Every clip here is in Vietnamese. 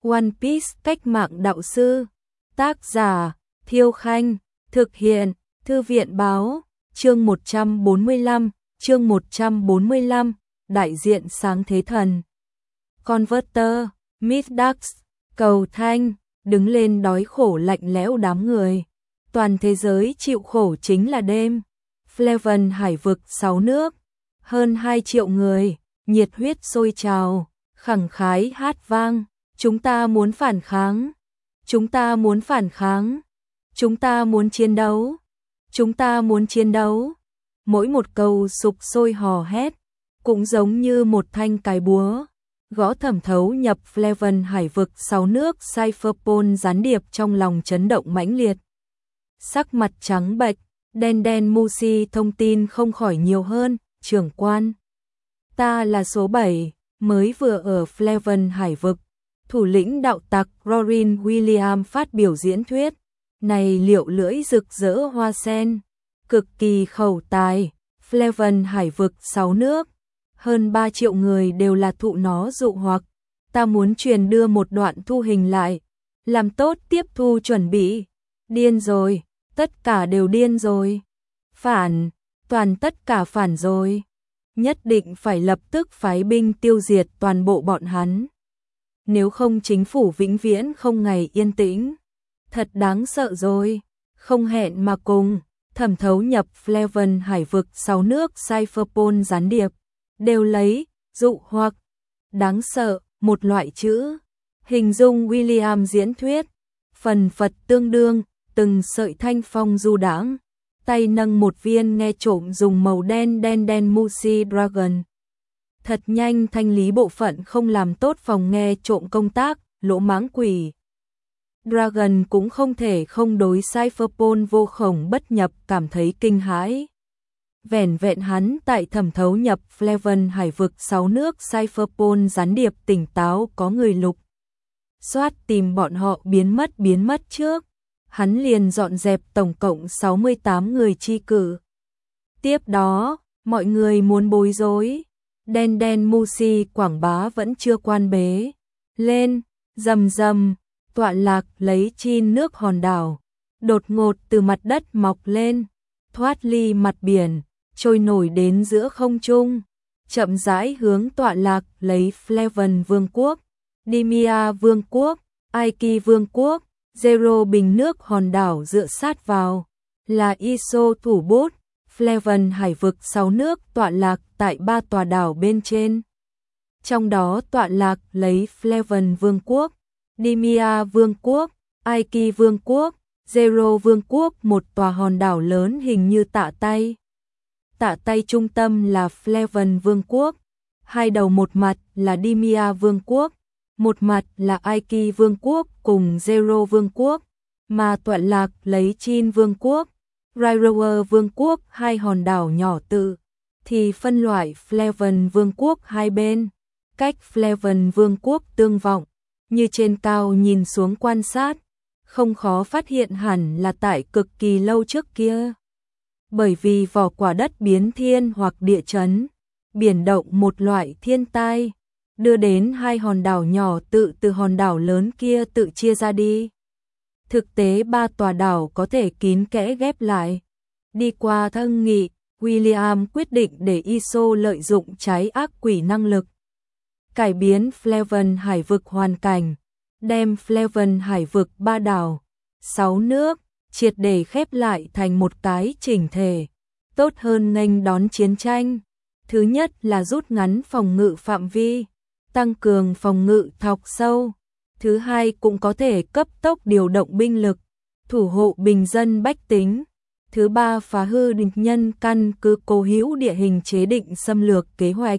One Piece cách mạng đạo sư. Tác giả Thiêu Khanh. Thực hiện Thư viện Báo. Chương 145. Chương 145. Đại diện sáng thế thần. Converter. Midax. Cầu Thanh. Đứng lên đói khổ lạnh lẽo đám người. Toàn thế giới chịu khổ chính là đêm. Flaven hải vực 6 nước. Hơn 2 triệu người. Nhiệt huyết sôi trào. Khẳng khái hát vang. Chúng ta muốn phản kháng. Chúng ta muốn phản kháng. Chúng ta muốn chiến đấu. Chúng ta muốn chiến đấu. Mỗi một câu sục sôi hò hét, cũng giống như một thanh cái búa, gõ thẩm thấu nhập Flaven hải vực 6 nước Cypherpol gián điệp trong lòng chấn động mãnh liệt. Sắc mặt trắng bệch, đen Musi thông tin không khỏi nhiều hơn, trưởng quan. Ta là số 7, mới vừa ở Flaven hải vực. Thủ lĩnh đạo tặc Rorin William phát biểu diễn thuyết. Này liệu lưỡi rực rỡ hoa sen, cực kỳ khẩu tài. Flaven hải vực 6 nước, hơn 3 triệu người đều là thụ nó dụ hoặc. Ta muốn truyền đưa một đoạn thu hình lại, làm tốt tiếp thu chuẩn bị. Điên rồi, tất cả đều điên rồi. Phản, toàn tất cả phản rồi. Nhất định phải lập tức phái binh tiêu diệt toàn bộ bọn hắn. Nếu không chính phủ vĩnh viễn không ngày yên tĩnh. Thật đáng sợ rồi. Không hẹn mà cùng, thẩm thấu nhập Flaven hải vực 6 nước Cypherpol gián điệp. Đều lấy, dụ hoặc, đáng sợ, một loại chữ. Hình dung William diễn thuyết. Phần phật tương đương, từng sợi thanh phong du đãng. Tay nâng một viên nghe trộm dùng màu đen Musi Dragon. Thật nhanh thanh lý bộ phận không làm tốt phòng nghe trộm công tác, lỗ mãng quỷ. Dragon cũng không thể không đối Cypherpol vô khổng bất nhập cảm thấy kinh hãi. Vẻn vẹn hắn tại thẩm thấu nhập Flaven hải vực 6 nước Cypherpol gián điệp tỉnh táo có người lục soát tìm bọn họ biến mất trước. Hắn liền dọn dẹp tổng cộng 68 người chi cử. Tiếp đó, mọi người muốn bối rối. Đen Musi quảng bá vẫn chưa quan bế. Lên, rầm, tọa lạc lấy chin nước hòn đảo. Đột ngột từ mặt đất mọc lên, thoát ly mặt biển, trôi nổi đến giữa không trung. Chậm rãi hướng tọa lạc lấy Flaven vương quốc, Dimia vương quốc, Aiki vương quốc. Zero bình nước hòn đảo dựa sát vào, là ISO thủ bút. Flaven hải vực 6 nước tọa lạc tại 3 tòa đảo bên trên. Trong đó tọa lạc lấy Flaven vương quốc, Dimia vương quốc, Aiki vương quốc, Zero vương quốc, một tòa hòn đảo lớn hình như tạ tay. Tạ tay trung tâm là Flaven vương quốc, hai đầu một mặt là Dimia vương quốc, một mặt là Aiki vương quốc cùng Zero vương quốc, mà tọa lạc lấy Chin vương quốc, Rairower vương quốc, hai hòn đảo nhỏ tự thì phân loại Flaven vương quốc hai bên, cách Flaven vương quốc tương vọng, như trên cao nhìn xuống quan sát, không khó phát hiện hẳn là tại cực kỳ lâu trước kia. Bởi vì vỏ quả đất biến thiên hoặc địa chấn, biển động một loại thiên tai, đưa đến hai hòn đảo nhỏ tự từ hòn đảo lớn kia tự chia ra đi. Thực tế 3 tòa đảo có thể kín kẽ ghép lại. Đi qua thương nghị, William quyết định để ISO lợi dụng trái ác quỷ năng lực. Cải biến Flaven hải vực hoàn cảnh, đem Flaven hải vực 3 đảo, 6 nước, triệt để khép lại thành một cái chỉnh thể. Tốt hơn nghênh đón chiến tranh. Thứ nhất là rút ngắn phòng ngự phạm vi, tăng cường phòng ngự thọc sâu. Thứ hai cũng có thể cấp tốc điều động binh lực, thủ hộ bình dân bách tính. Thứ ba phá hư địch nhân căn cứ cố hữu địa hình chế định xâm lược kế hoạch.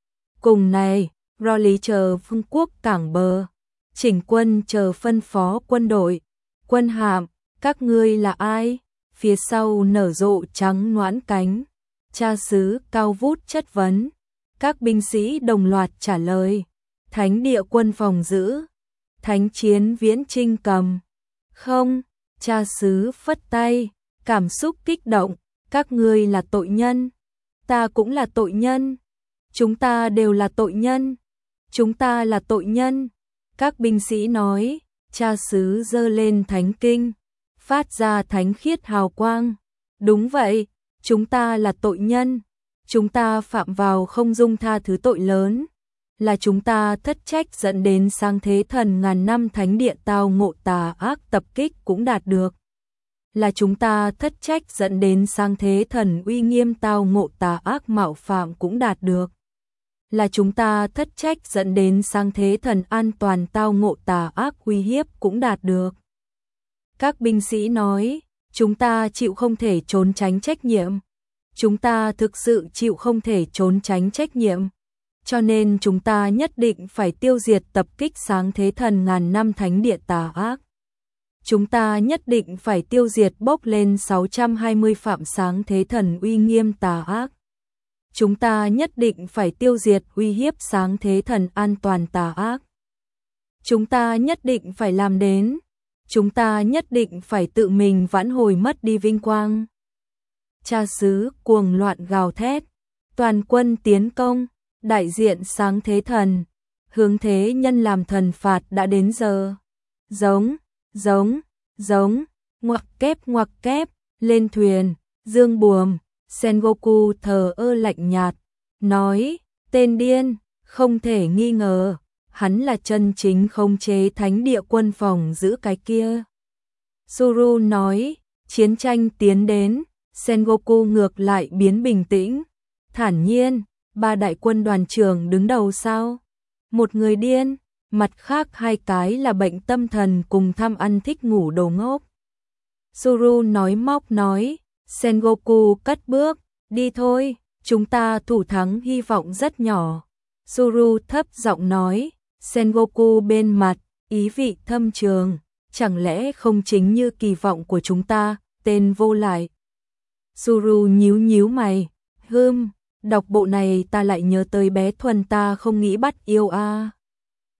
Cùng này, Raleigh chờ vương quốc cảng bờ, chỉnh quân chờ phân phó quân đội, quân hạm, các ngươi là ai? Phía sau nở rộ trắng noãn cánh, cha xứ cao vút chất vấn. Các binh sĩ đồng loạt trả lời. Thánh địa quân phòng giữ, thánh chiến viễn trinh cầm. Không, cha xứ phất tay, cảm xúc kích động. Các ngươi là tội nhân, ta cũng là tội nhân, chúng ta đều là tội nhân, chúng ta là tội nhân. Các binh sĩ nói, cha xứ giơ lên thánh kinh, phát ra thánh khiết hào quang. Đúng vậy, chúng ta là tội nhân, chúng ta phạm vào không dung tha thứ tội lớn, là chúng ta thất trách dẫn đến sang thế thần ngàn năm thánh địa tao ngộ tà ác tập kích cũng đạt được. Là chúng ta thất trách dẫn đến sang thế thần uy nghiêm tao ngộ tà ác mạo phạm cũng đạt được. Là chúng ta thất trách dẫn đến sang thế thần an toàn tao ngộ tà ác uy hiếp cũng đạt được. Các binh sĩ nói, chúng ta chịu không thể trốn tránh trách nhiệm. Chúng ta thực sự chịu không thể trốn tránh trách nhiệm. Cho nên chúng ta nhất định phải tiêu diệt tập kích sáng thế thần ngàn năm thánh địa tà ác. Chúng ta nhất định phải tiêu diệt bốc lên 620 phạm sáng thế thần uy nghiêm tà ác. Chúng ta nhất định phải tiêu diệt uy hiếp sáng thế thần an toàn tà ác. Chúng ta nhất định phải làm đến. Chúng ta nhất định phải tự mình vãn hồi mất đi vinh quang. Cha xứ cuồng loạn gào thét, toàn quân tiến công, đại diện sáng thế thần, hướng thế nhân làm thần phạt đã đến giờ. Giống, giống, giống, ngoặc kép, lên thuyền, dương buồm, Sengoku thờ ơ lạnh nhạt, nói, tên điên, không thể nghi ngờ, hắn là chân chính khống chế thánh địa quân phòng giữ cái kia. Suru nói, chiến tranh tiến đến, Sengoku ngược lại biến bình tĩnh, thản nhiên, ba đại quân đoàn trưởng đứng đầu sao? Một người điên, mặt khác hai cái là bệnh tâm thần cùng tham ăn thích ngủ đồ ngốc. Suru nói móc nói, Sengoku cất bước, đi thôi, chúng ta thủ thắng hy vọng rất nhỏ. Suru thấp giọng nói, Sengoku bên mặt, ý vị thâm trường, chẳng lẽ không chính như kỳ vọng của chúng ta, tên vô lại. Suru nhíu mày, đọc bộ này ta lại nhớ tới bé Thuần ta không nghĩ bắt yêu a.